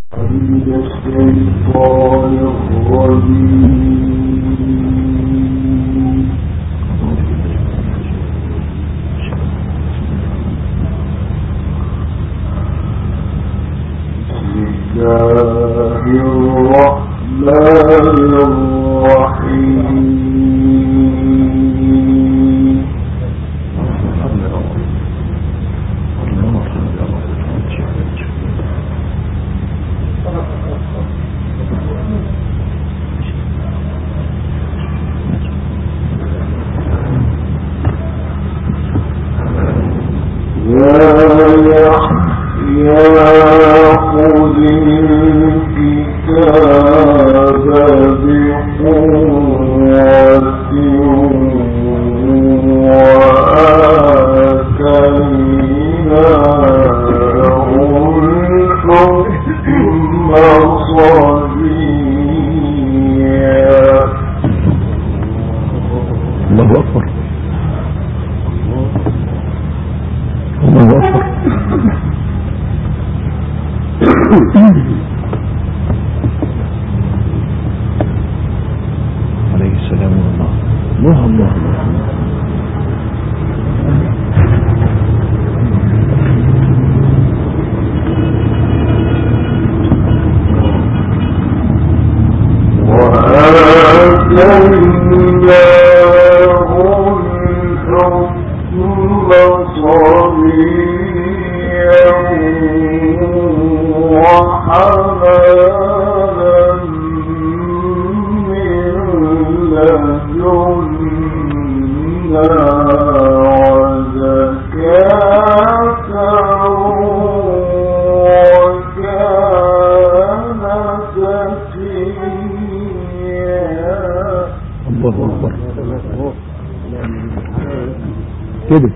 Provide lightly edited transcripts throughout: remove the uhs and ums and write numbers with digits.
كده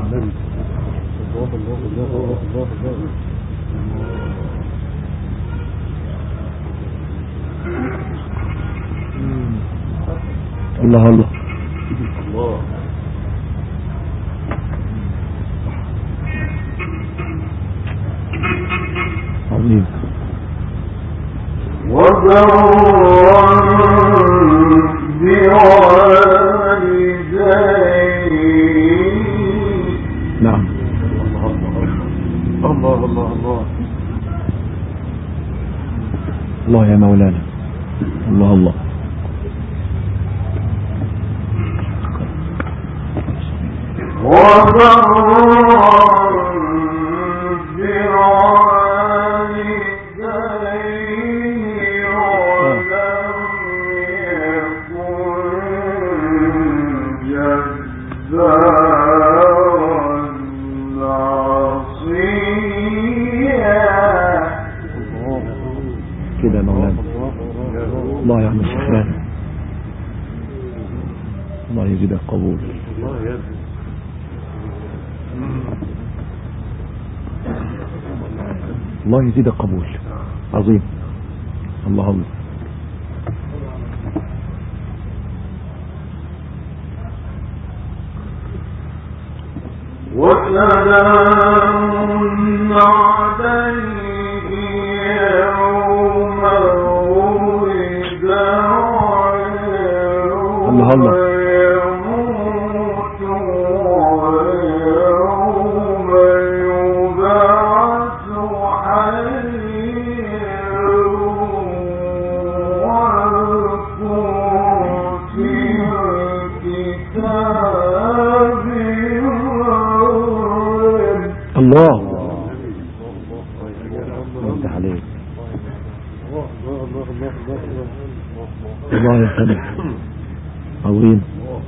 الله الله عظيم نعم الله الله الله الله يا مولانا الله الله كده مولانا الله يعمل شكرا الله يزيد القبول الله يزيد القبول عظيم الله الله وسلام عليه يوم ولد الله الله الله يفتح عليك الله يسلمك عظيم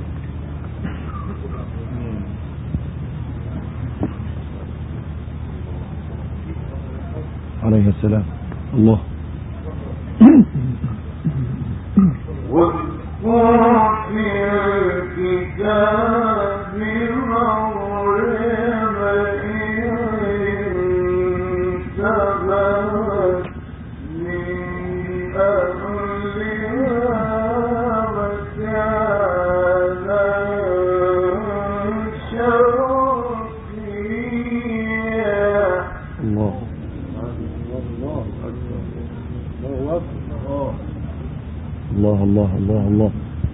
عليه السلام الله الله الله الله الله.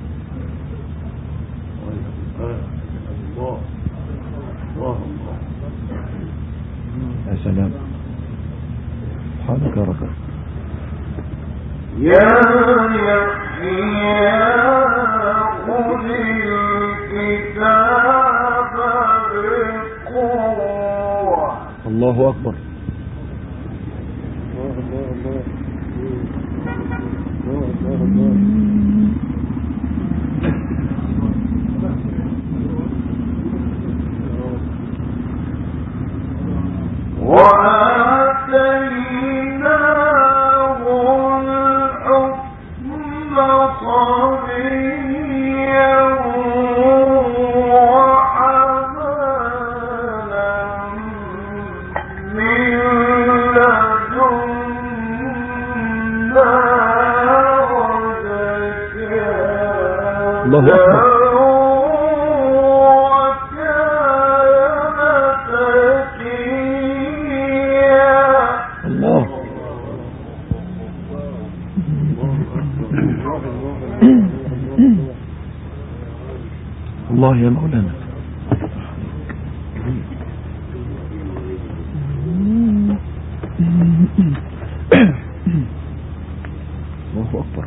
يا سلام، سبحانك يا رب. يا يحيى خذ الكتاب بقوة. الله أكبر. وآتيناه الحكم صبيا وحنانا من لدنا وزكاة. الله أكبر. الله يا مولانا. الله أكبر.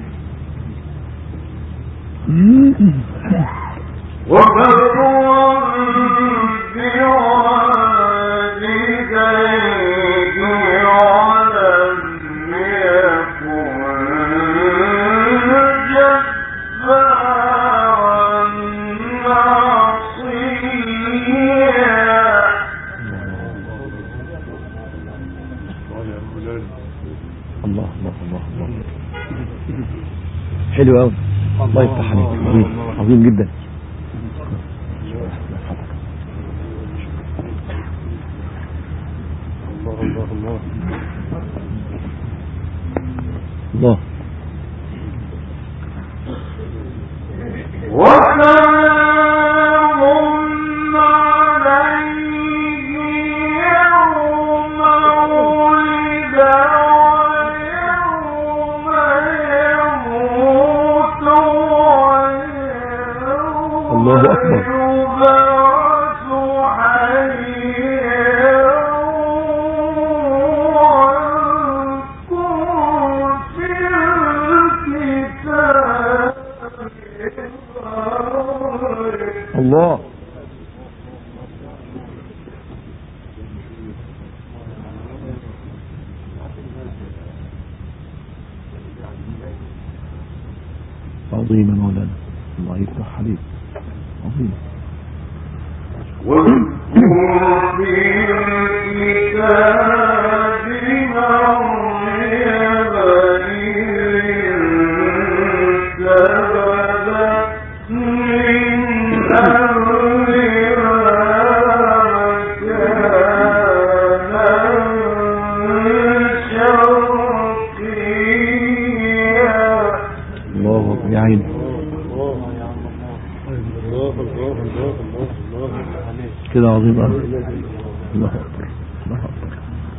الله الله الله الله. حلو قوي. الله يفتح عليك. عظيم عظيم جدا. الله الله الله الله. الله أكبر. الله. عظيم مولانا. الله يفتح عليك. عظيم. الله يا عيني. كده عظيم أوي. الله أكبر. الله أكبر.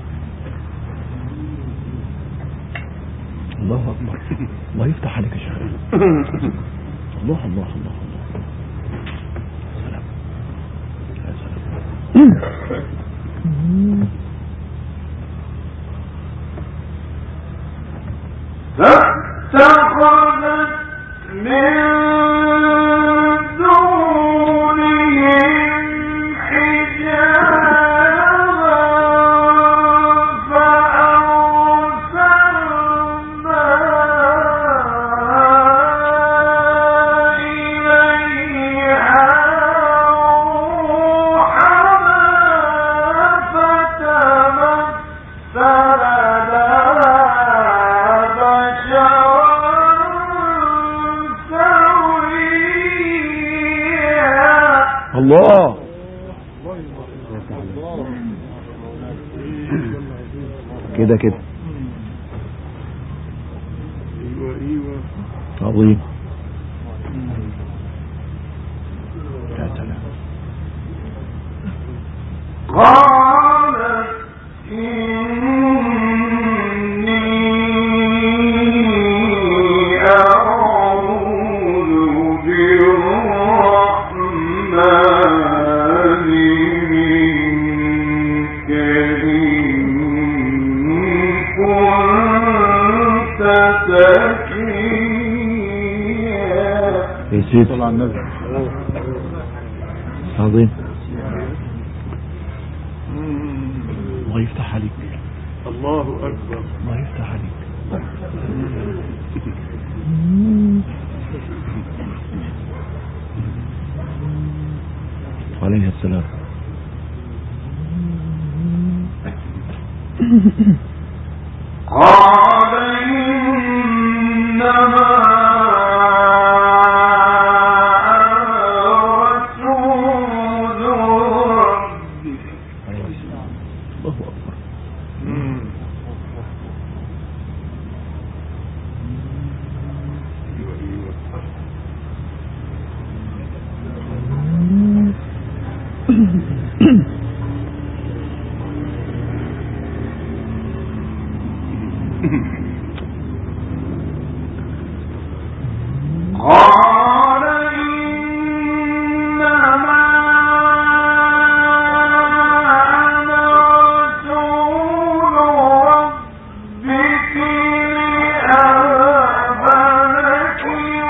الله أكبر. الله يفتح عليك يا شيخ. الله الله الله الله. سلام. يا سلام. فاتخذت من دونهم حجابا فأرسلنا إليها روحنا فتمثل الله. كده كده. عظيم. يا سلام. قالت إني يا سيدي صلى على النبي. عظيم. الله يفتح عليك. الله أكبر. الله يفتح عليك. عليه السلام. قال إنما رسول ربك. الله أكبر. قال إنما أنا رسول ربك لأهب لك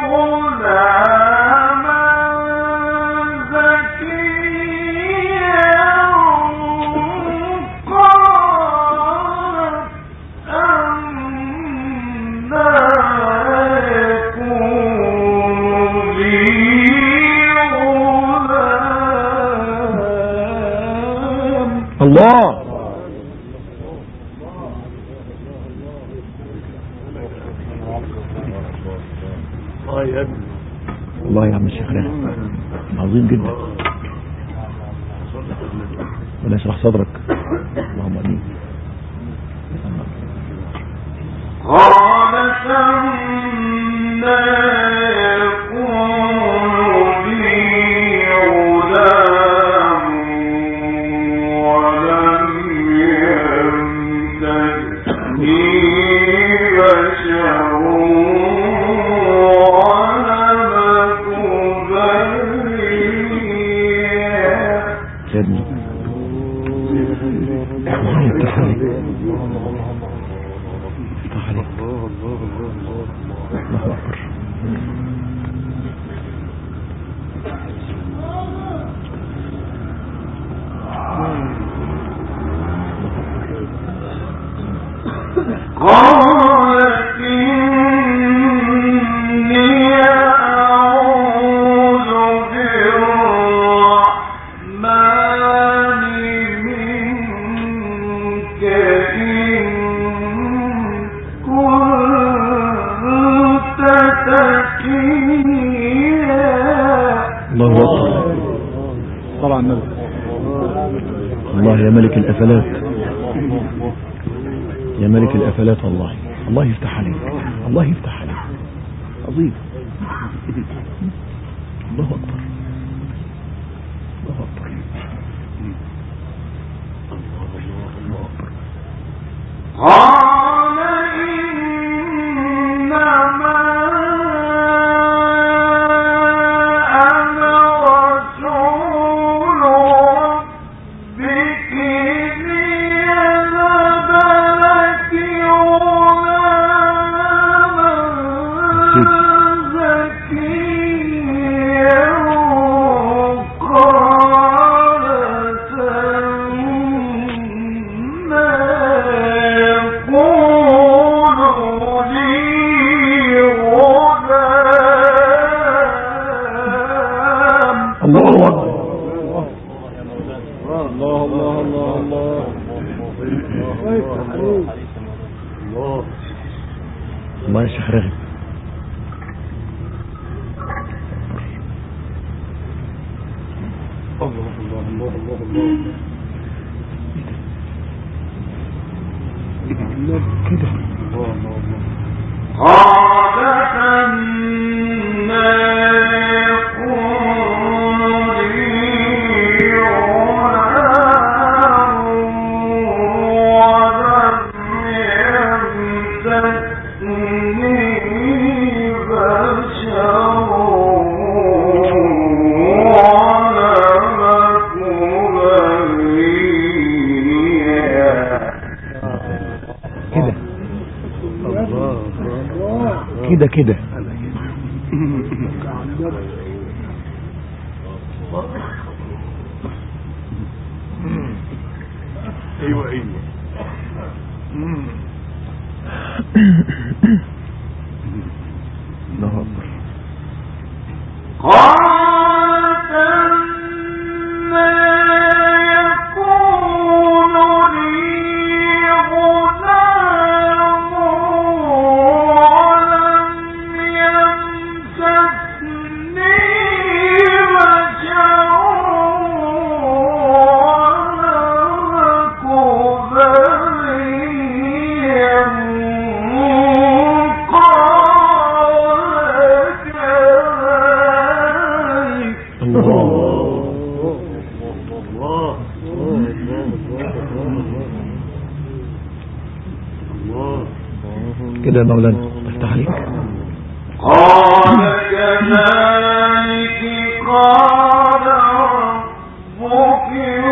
غلاما زكيا. قالت أنى يكون لي غلام. الله. الله يا ابني. الله يا عم الشيخ راغب. عظيم جدا. ولا اشرح صدرك. اللهم امين. قالت أنى يكون لي غلام ولم يمسسني بشر ولم أك بغيا. يا ابني الله يفتح عليك. يفتح عليك. الله أكبر. قالت إني أعوذ بالرحمن منك إن كنت تقيا. الله أكبر. صلى على النبي. الله يا ملك الأفلات. يا ملك الأفلات. والله الله يفتح عليك. الله يفتح عليك. عظيم. الله أكبر. الله أكبر. الله أكبر. قال إنما أنا رسول ربك لأهب لك غلاما زكيا. قالت أنى يكون لي غلام. الله أكبر. الله الله الله الله. الله. الله يا شيخ راغب. الله الله الله الله الله. كده. الله الله الله. قالت أنى يكون لي غلام ولم يمسسني بشر ولم أك بغيا. كده. الله. كده كده. ايوه ايوه. الله أكبر. كده يا مولانا افتح عليك. قال كذلك قال ربك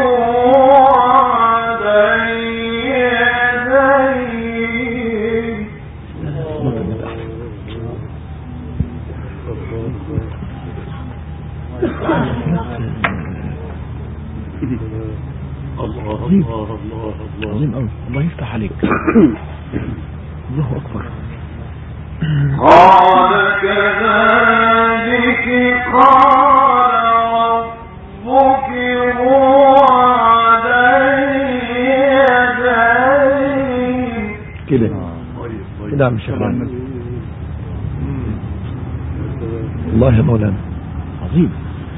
عظيم قوي. الله يفتح عليك. الله أكبر. قال كذلك قال ربك هو علي كده كده عم شغال. الله يا مولانا عظيم.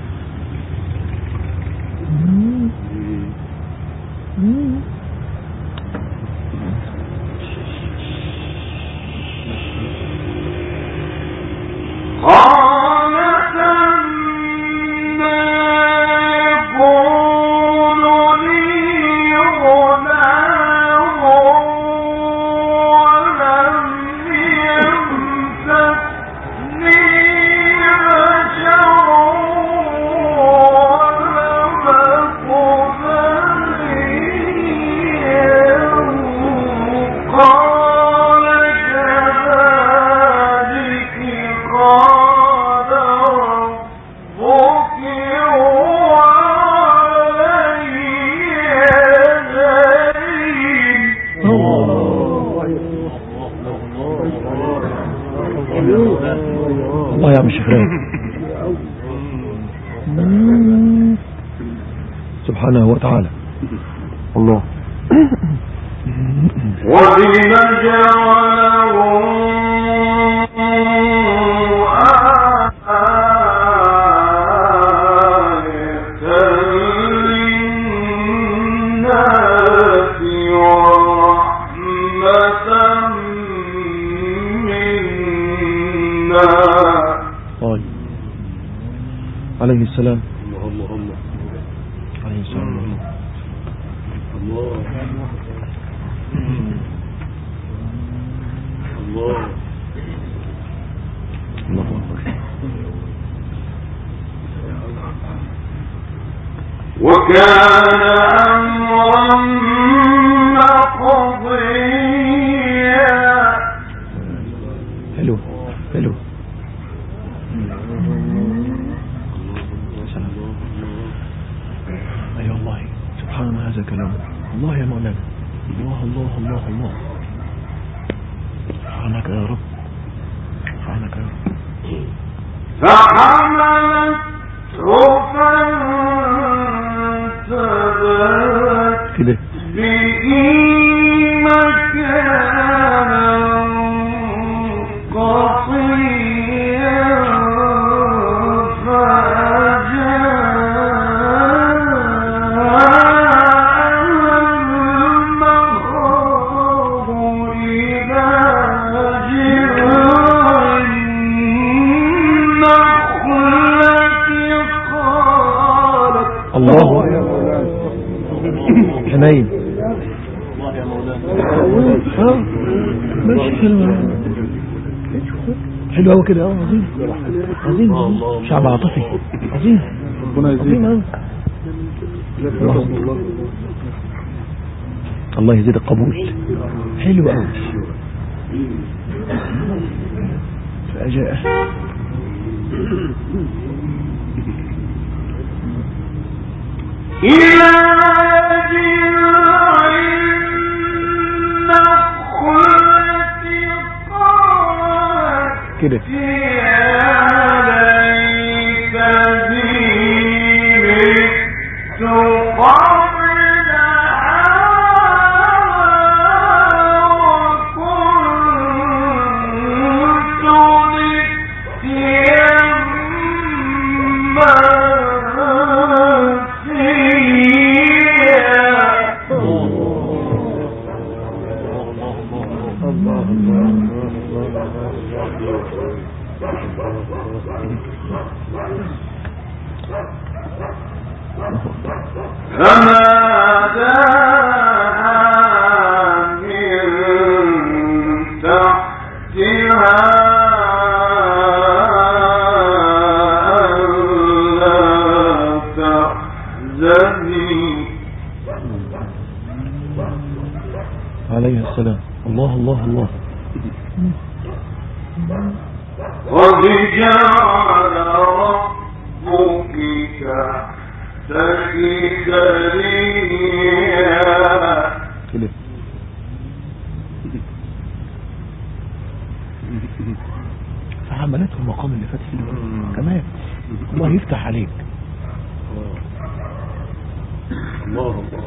الله يا عم شفرين. سبحانه وتعالى. الله. وَلِمَ جَعَلَهُ عليه السلام. الله الله عليه السلام. الله الله الله أكبر. وكان أمرا مقضيا. حلو حلو. أي والله سبحان هذا كلام الله يا مولانا. الله الله الله الله. سبحانك يا رب. سبحانك يا رب. فحملته فانتبذت كده به مكانا قصيا الله حنين. الله يا مولانا. ماشي حلو حلو قوي كده. عظيم عظيم. شعب عاطفي عظيم. ربنا يزيد. الله يزيد القبول. حلو قوي. جاء إلى جذع النخلة قالت كده يا ليتني مت قبل عليه السلام. الله الله الله. قد جعل ربك تحتك سريا كده فحملته المقام اللي فات فيه كمان. الله يفتح عليك. الله الله.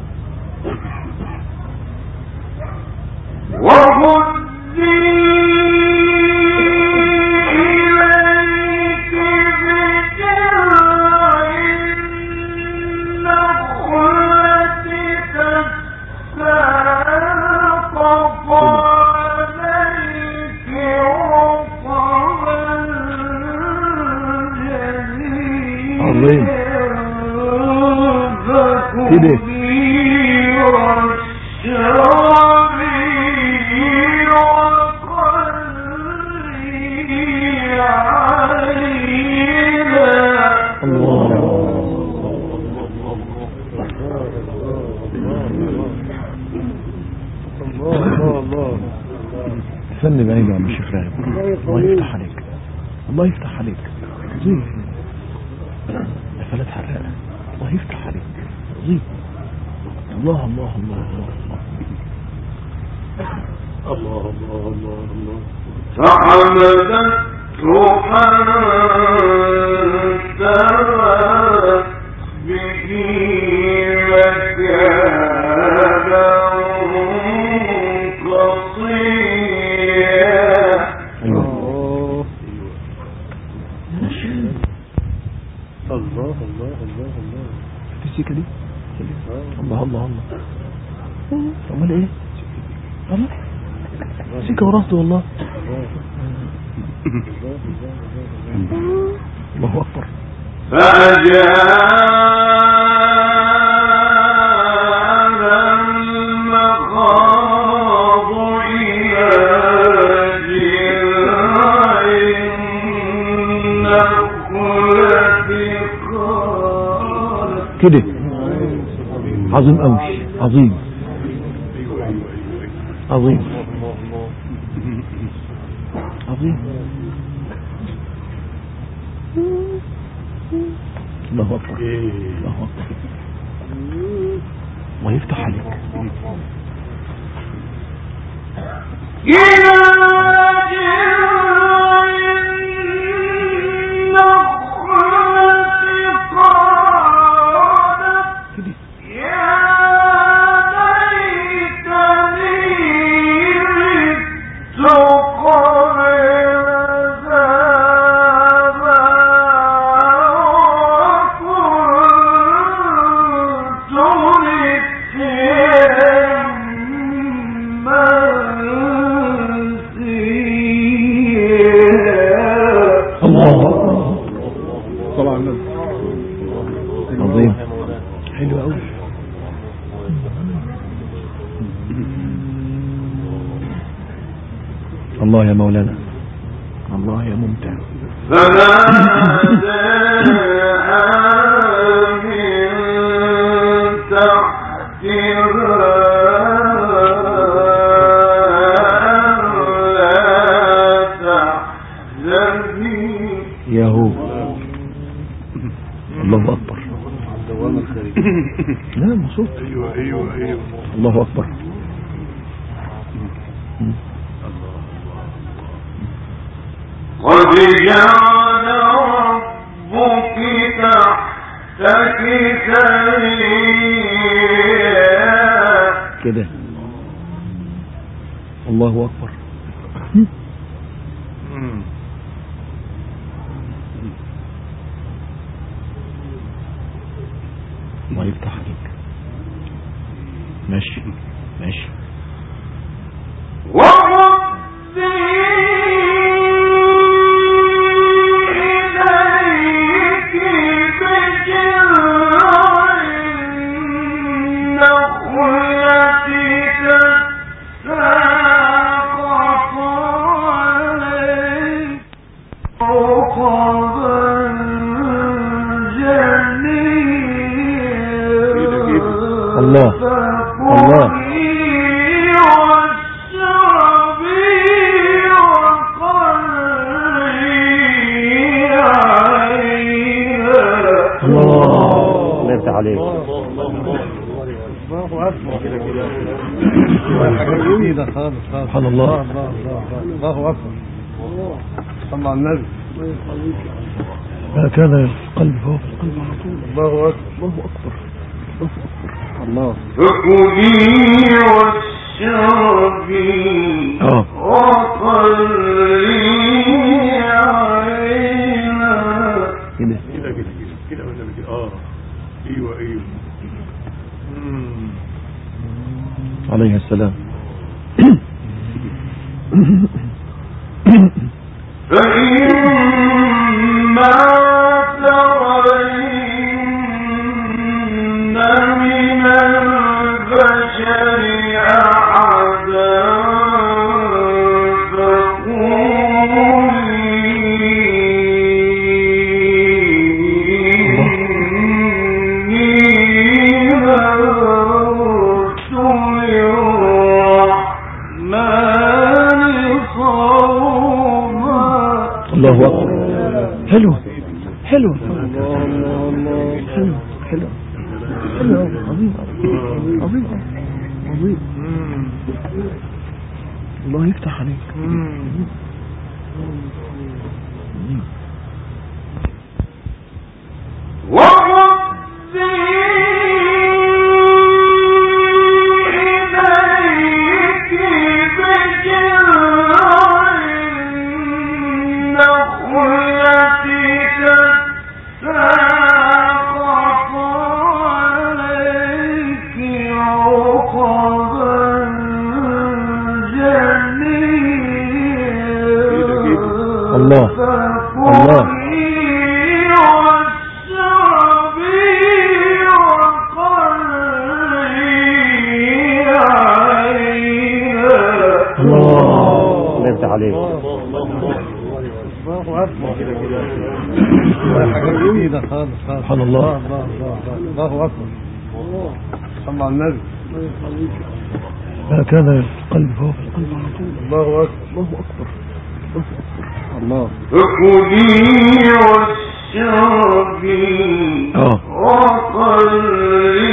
وهزي إليك بجذع النخلة تساقط عليك رطبا عظيم. جنيا كده فن بعيد عن الشيخ راغب. الله يفتح عليك. الله يفتح عليك. زين فلات حرقة. الله يفتح عليك. زين. الله الله الله الله الله الله الله الله. فحملته فانتبذت به مكانا قصيا. الله الله الله الله. السكة دي الله الله الله. امال ايه؟ الله سكة وراسه والله. الله اكبر. فأجاءها المخاض إلى جذع النخلة قالت كده عظيم قوي. عظيم عظيم عظيم. الله أكبر. الله أكبر. ويفتح عليك. إلى جذع النخلة قالت يا ليتني مت قبل هذا وكنت نسيا منسيا. الله صلى على النبي. عظيم. حلو قوي. الله يا مولانا. الله يا ممتع. فناداها من تحتها ألا الله أكبر. قد جعل ربك تحتك سريا كده. الله أكبر. الله يفتح عليك. ماشي ماشي. الله الله. الله يفتح عليك. الله أكبر. حاجة جديدة خالص. سبحان الله. الله أكبر. صلى على النبي. هكذا القلب فهو في القلب على طول. الله أكبر. الله أكبر. الله. فكلي واشربي وقري عينا. كده كده ولا ايوه عليه السلام. فإما ترين من البشر أحدا الله أكبر. حلو حلو حلو حلو حلو. عظيم عظيم عظيم. الله يفتح عليك. الله الله. الله يفتح عليك. الله أكبر. حاجة جديدة خالص. سبحان الله. الله أكبر. صلى على النبي. هكذا القلب فهو في القلب على طول. الله أكبر. الله أكبر. الله. فكلي واشربي وقري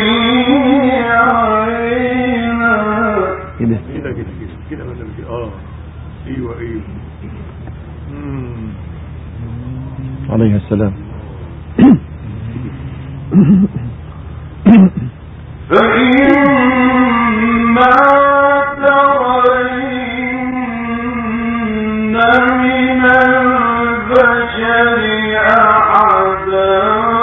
عينا. كده ولا ايوه عليه السلام. فإما ترين من البشر أحدا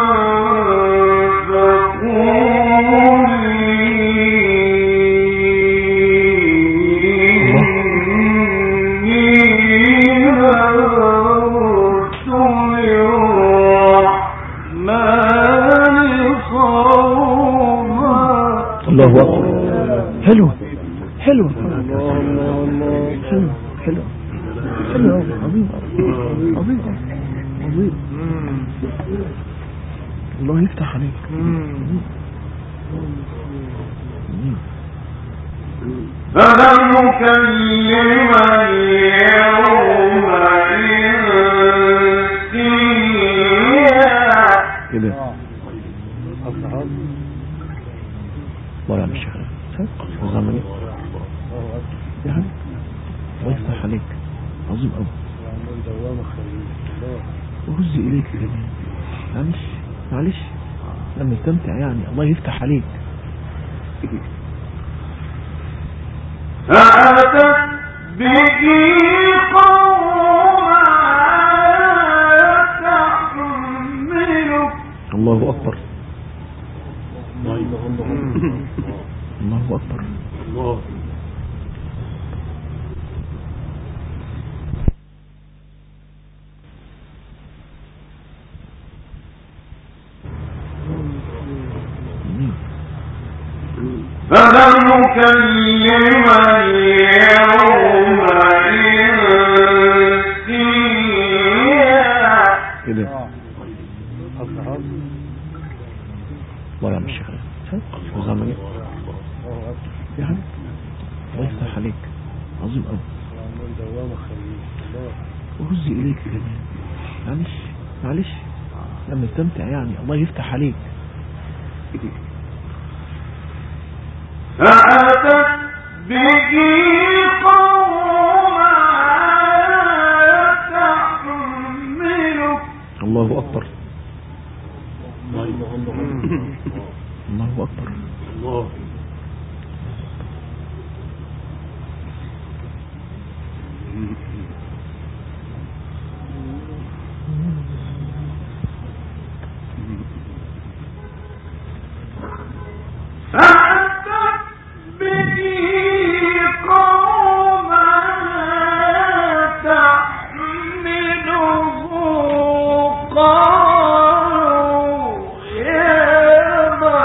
الله أكبر. حلو حلو حلو حلو حلو. عظيم عظيم عظيم. الله يفتح عليك. فلن نكلم اليوم إنسيا. كده. الله يا عم الشيخ. يفتح عليك عظيم قوي. وهز اليك الجميل. معلش لما استمتع يعني الله يفتح عليك. فأتت به قوما تحمله. الله أكبر. الله أكبر. الله. فلم نكلم اليوم إنسيا. كده الله يعمل الشيخ وزمني يا حبيبي الله يفتح عليك عظيم قوي. وهز اليك الجميل. معلش لما استمتع يعني الله يفتح عليك. فأتت به قوما تحمله. الله أكبر. الله أكبر. الله. فأتت به قوما تحمله. قالوا يا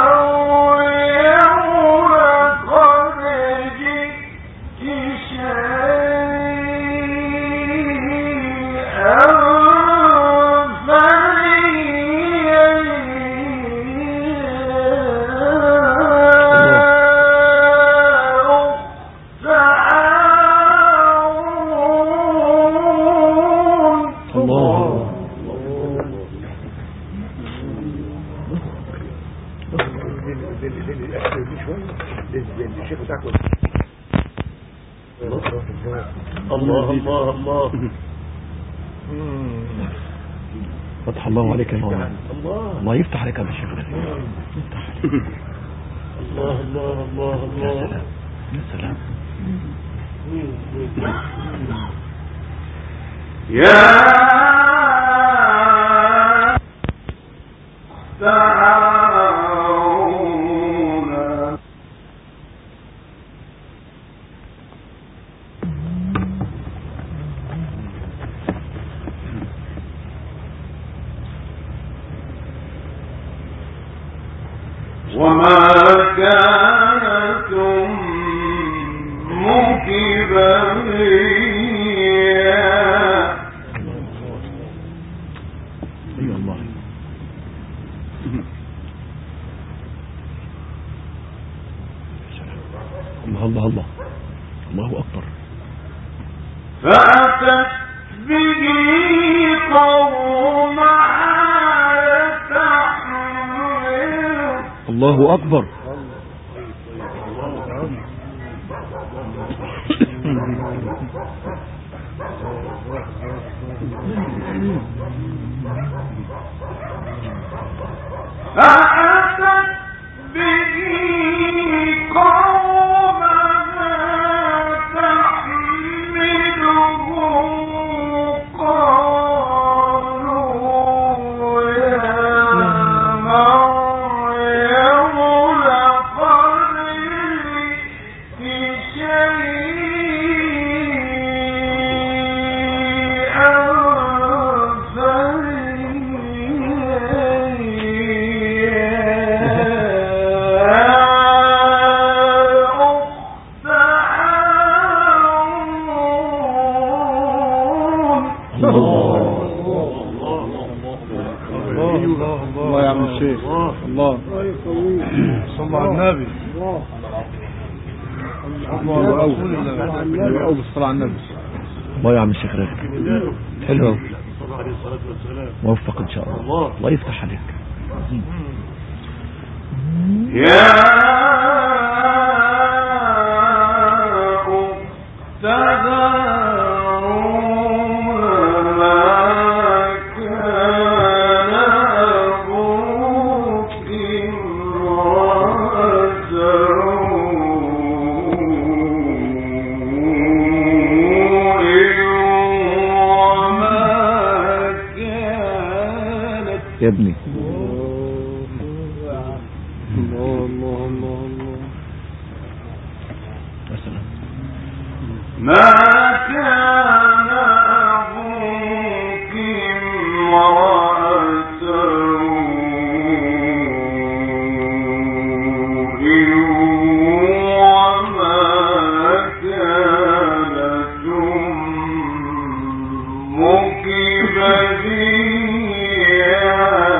مريم لقد جئت شيئا الله الله الله. فتح الله عليك يا مولانا. الله يفتح عليك يا شيخ. يفتح عليك. الله الله الله الله. يا سلام يا تعاون. وما كانت أمك بغيا. اي والله. الله الله الله أكبر. فأتت به قوما تحمله. الله أكبر. فأتت به قوما تحمله. قالوا يا مريم لقد جئت شيئا الله يا عم الشيخ. الله صلى على النبي. الله أول بالصلاة على النبي. الله يا عم الشيخ رافع حلو قوي. موفق ان شاء الله. الله يفتح عليك. يا أخت يا ابني مثلا ما كان أبوك امرأة سوء وما كانت أمك بغيا.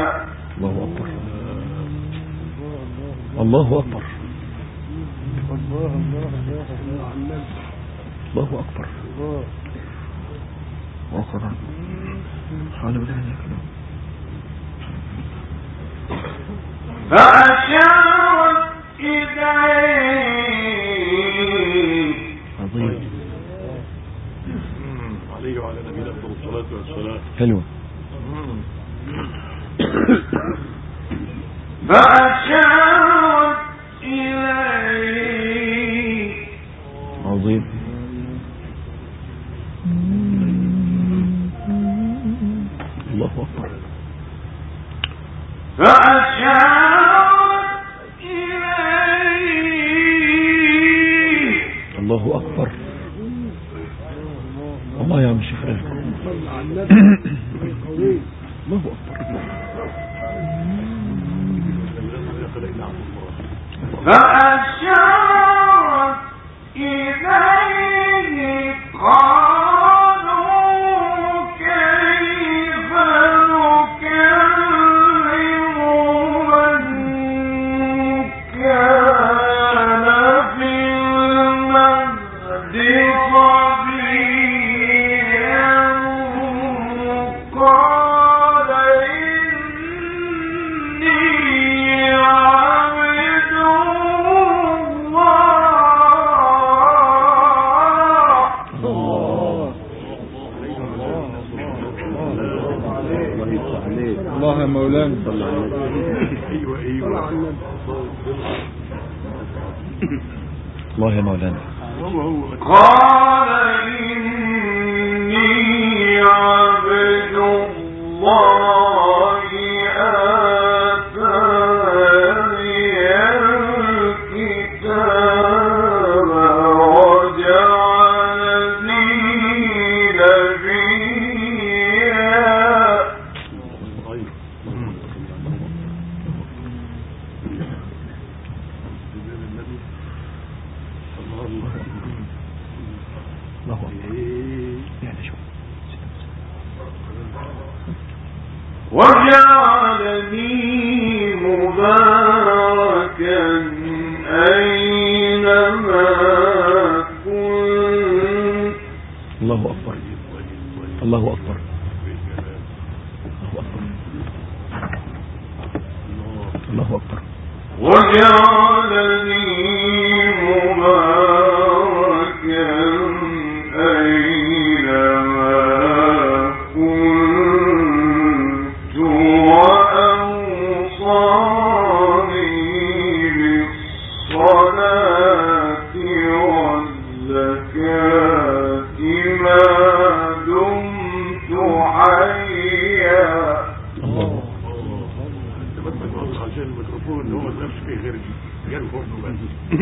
الله أكبر الله أكبر وأخرى حال بالله كلام فأشارت إليه عظيم عليه وعلى نبينا أفضل الصلاة والسلام. حلوة فأشارت إليه عظيم الله أكبر فأشارت إليه الله أكبر. والله يا عم الشيخ الله أكبر. فأشارت إليه قالوا كيف نكلم من كان في المهد صبيا قال إني عبد الله يا مولانا. ايوه الله يا مولانا. قال إني عبد الله آتاني الكتاب وجعلني نبيا. الله أكبر. يعني شو وجعلني مباركا أينما كنت. الله أكبر الله أكبر الله أكبر. وجعلني مباركا أينما كنت وأوصاني بالصلاة والزكاة ما دمت حيا. عشان الميكروفون هو نفسه فيه غير فرنه بس.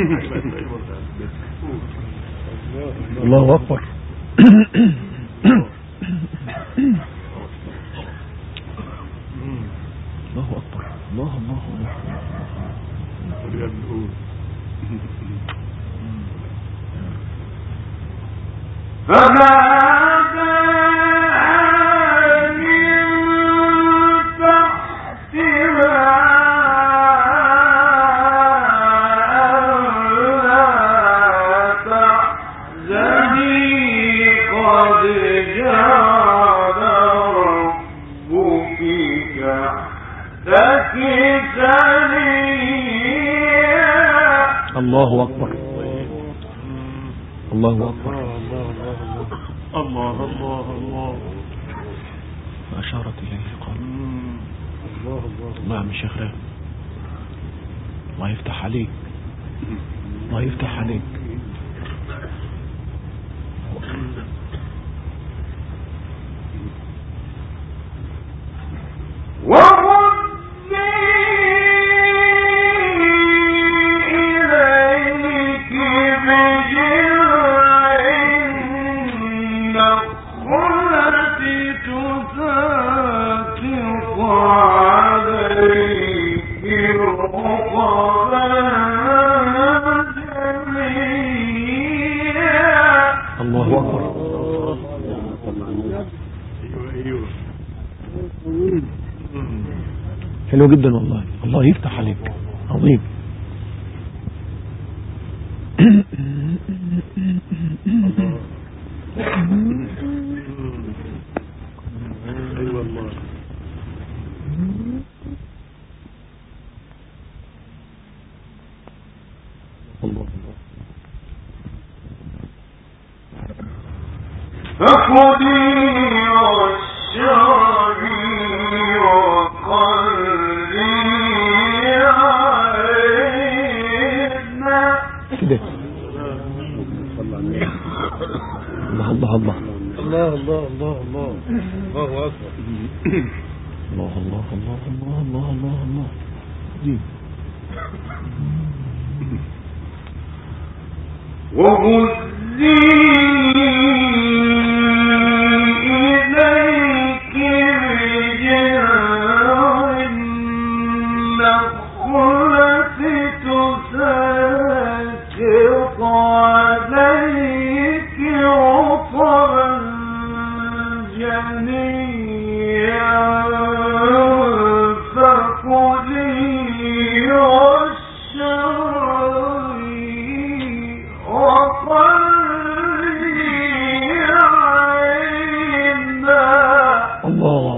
الله أكبر. الله أكبر. الله الله الله. فماذا من تحتها ألا تحزني قد جعل ربك تحتك سريا. الله أكبر. الله أكبر. الله الله الله. فأشارت إليه قال الله الله الله يا عم الشيخ راغب، الله يفتح عليك، الله يفتح عليك. حلو جدا والله، الله يفتح عليك، عظيم. ايوه الله. الله فخذي واشربي وقلبي عينا كده. الله الله الله الله الله الله الله الله أكبر. الله الله الله الله الله الله الله دي. وهزي إليك بجذع النخلة تساقط عليك رطبا جنيا فكلي واشربي وقلي عينا. الله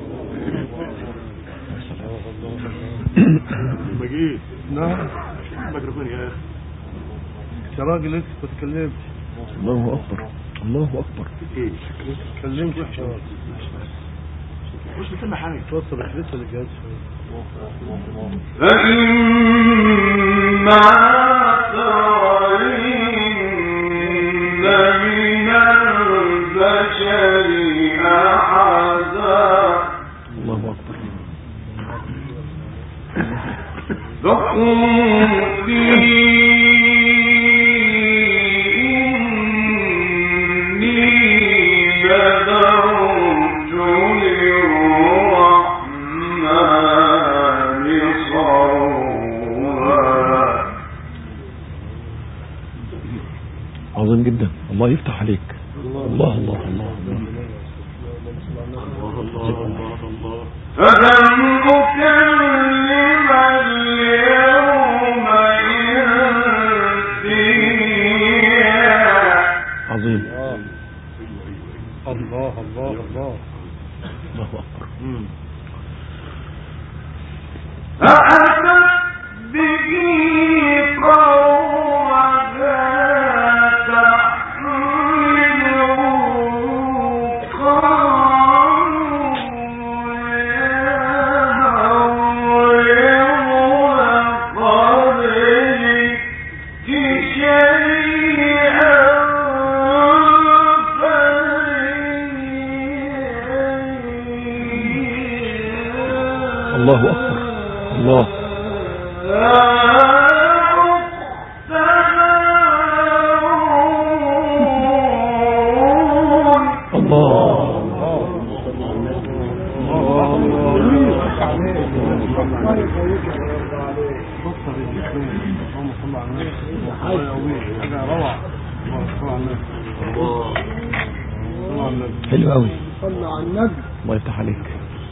مجيد. نعم الميكروفون يا اخي. يا راجل لسه ما تكلمش. الله أكبر الله أكبر. ايه تكلمش يا راجل. مش بتسمع حاجه. توصل لسه للجهاز شويه. فإما ترين من البشر أحدا الله أكبر. فقولي إني نذرت للرحمن صوما. عظيم جدا، الله يفتح عليك. الله الله الله الله. الله الله الله. فلم أكلم اليوم إنسيا. عظيم. الله الله الله الله أكبر. فأتت به قومها تحمله قالوا يا مريم لقد جئت شيئا فريا. الله أكبر. الله حلو قوي. صلى على النبي. الله يفتح عليك.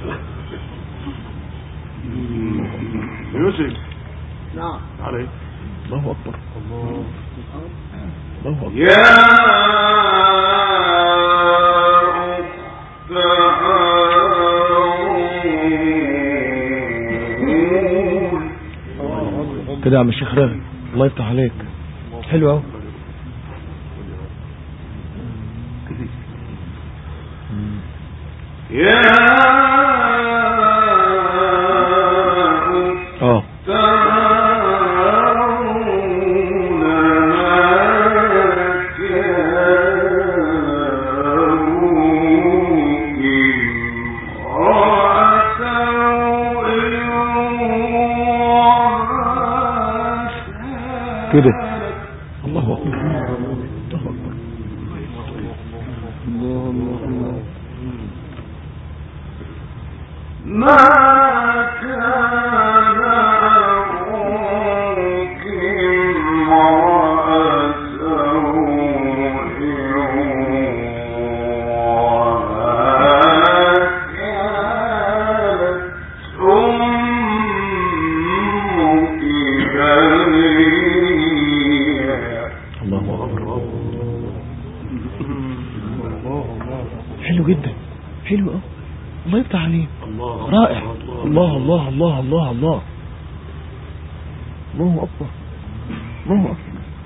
يوسف. نعم. عليك. الله أكبر. الله أكبر. يا أخت هارون. كده يا عم الشيخ راغب، الله يفتح عليك. حلو قوي. كده. الله أكبر الله أكبر. ما كان حلو جدا، حلو قوي، الله يفتح عليك، رائع. الله الله الله الله الله الله أكبر الله أكبر.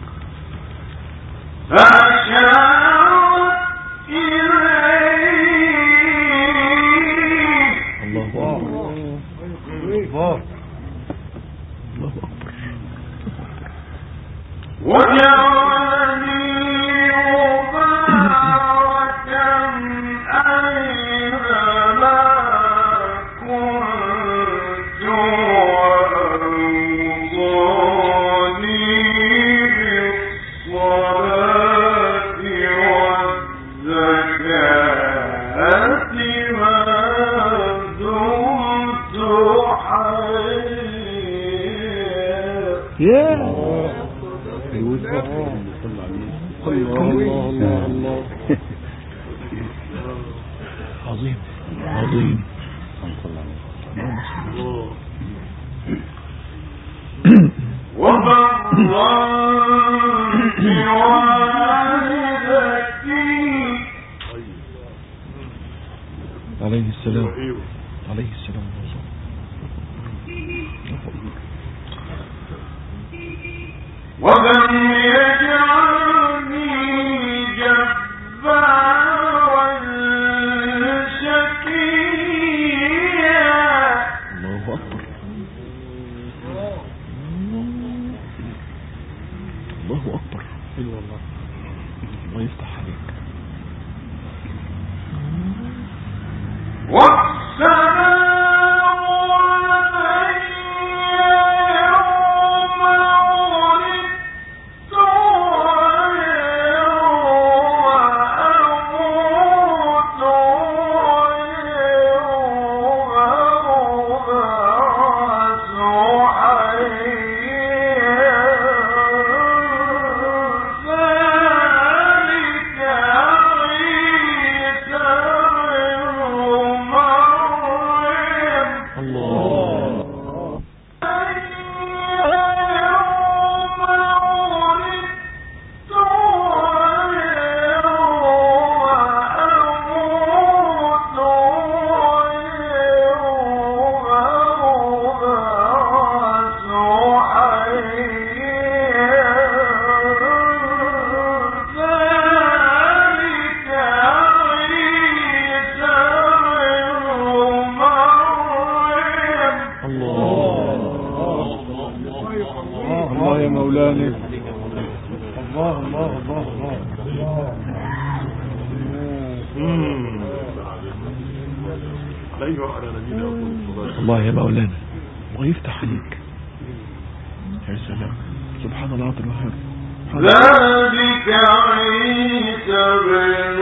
الله أكبر الله أكبر. وجعلني مباركا أينما كنت وأوصاني بالصلاة والزكاة ما دمت حيا. عظيم عظيم. وبرا بوالدتي عليه السلام عليه السلام. ولم يجعلني جبارا شقيا. الله أكبر الله أكبر. حلو والله، الله يفتح عليك. والسلام الله يا مولانا، الله يفتح عليك. يا سلام، سبحان الله العظيم. ذلك عيسى بن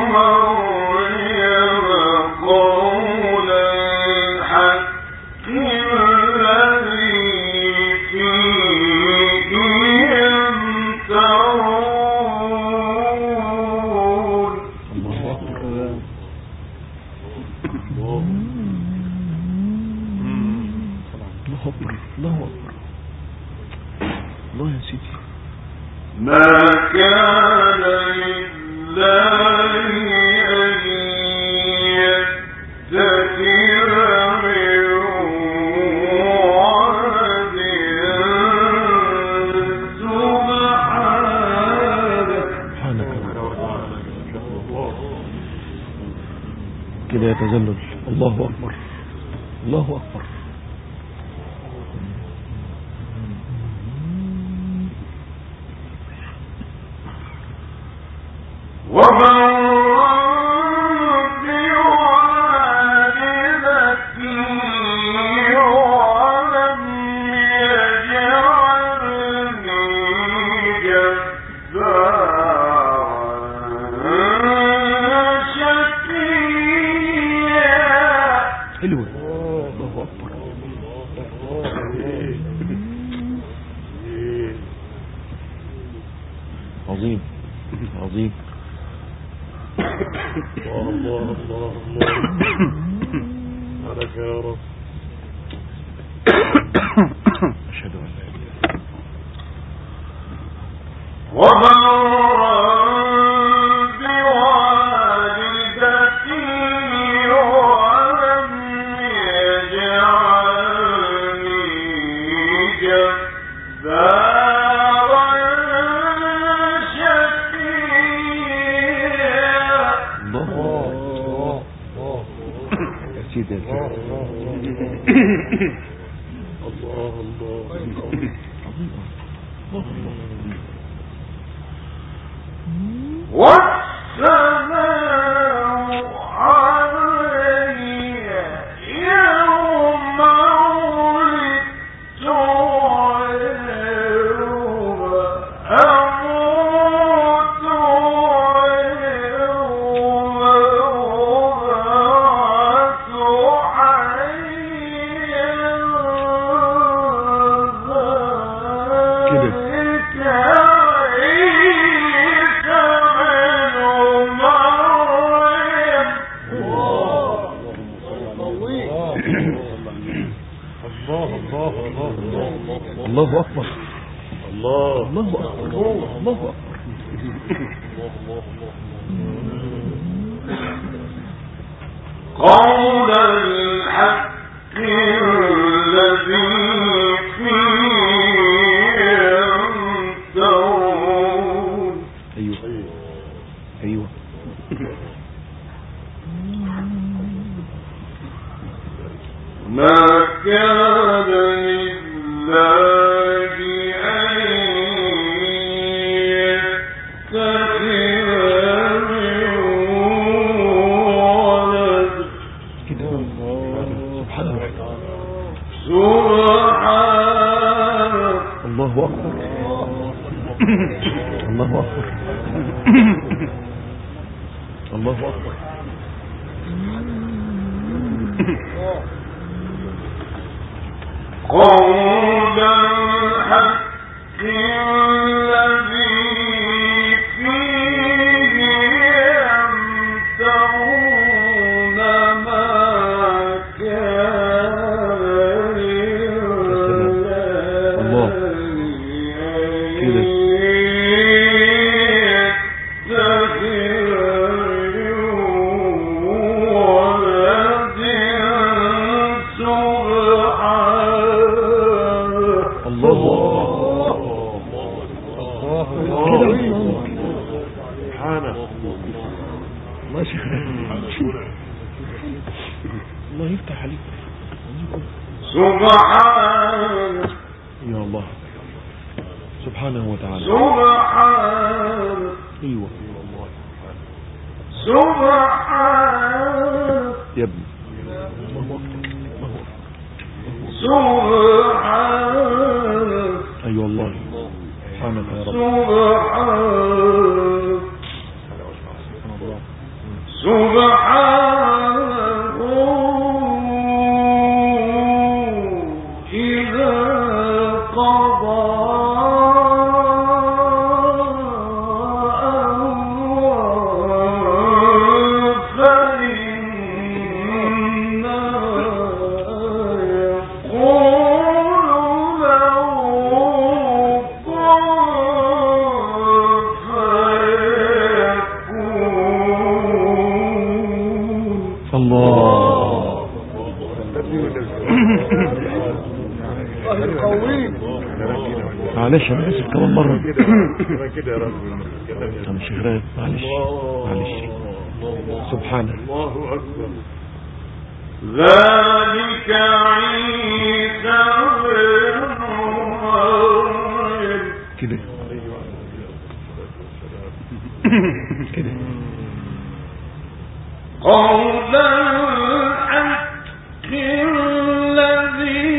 مريم قول الحق الذي فيه يمترون. الله أكبر الله أكبر الله أكبر. الله يا سيدي. ما كان لله أن يتخذ من ولد سبحانك كده يتذلل. الله أكبر، الله أكبر. عظيم عظيم. الله الله الله عليك يا رب. أشهد أن لا إله الله أكبر. الله الله أكبر. الله أكبر. قول الحق الذي فيه يمترون. أيوه أيوه. ما كان لله أن يتخذ من ولد. سبحانه الله أكبر. الله أكبر. الله أكبر. قول الحق الذي فيه يمترون. ما كان الله كده. الله يفتح عليك. سبحانه يا الله سبحانه وتعالى. سبحانه. ايوه سبحانه يا ابني. سبحانه. ايوه الله سبحانك يا رب. سبحانه. سبحانه إذا قضى معلش انا اسف كمان مرة كده يا رب. انا شغال. معلش معلش. سبحانه. الله أكبر. ذلك عيسى بن مريم كده كده قول الحق الذي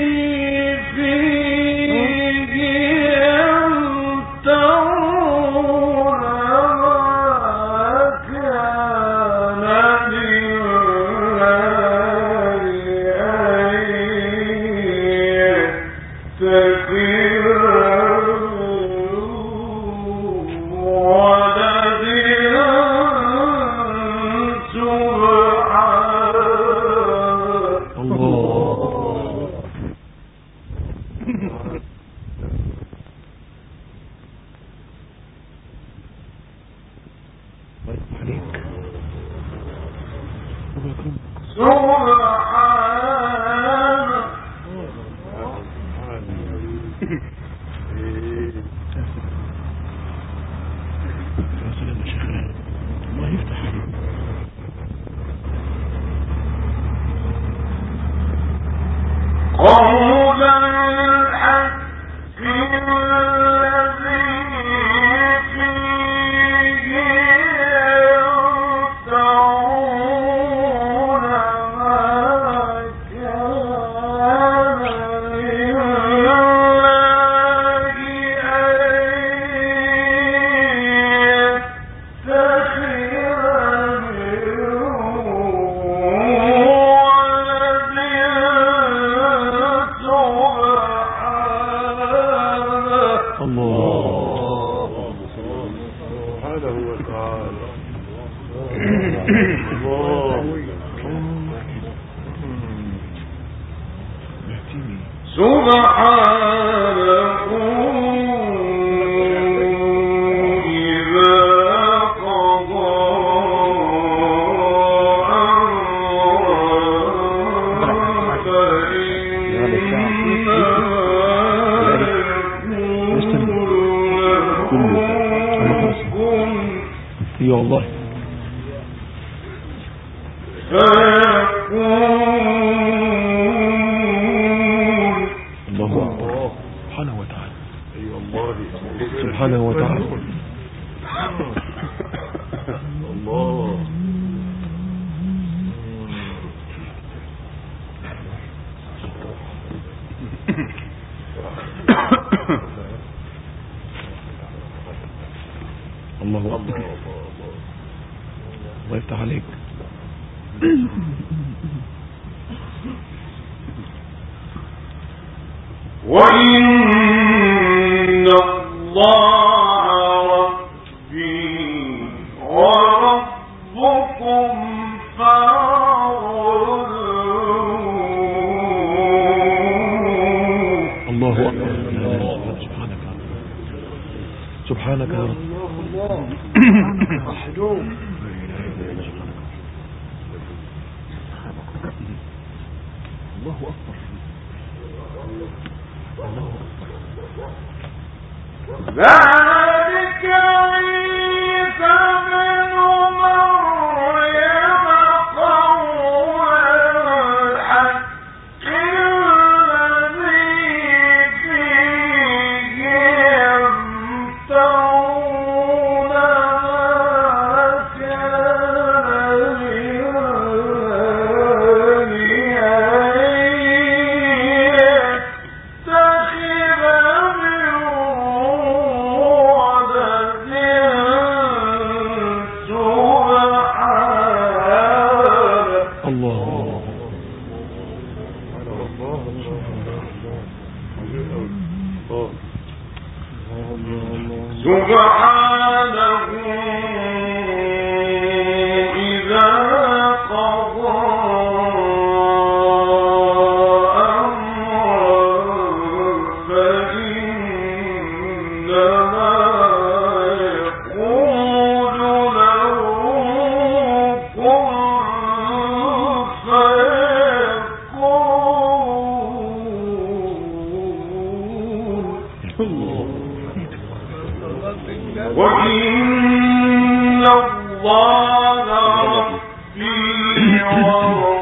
فيه يمترون ما كان لله أن يتخذ قول الحق الذي فيه يمترون ما كان لله يا الله الله سبحانه وتعالى. سبحانه وتعالى. الله الله أكبر. الله يفتح عليك. وإن الله ربي وربكم فاعبدوه. الله أكبر. سبحانك يا رب. الله أكبر. ذلك عيسى بن مريم قول الحق الذي فيه يمترون ما كان سبحانه إذا قضى أمرا فإنما يقول له كن فيكون. وإن الله وراء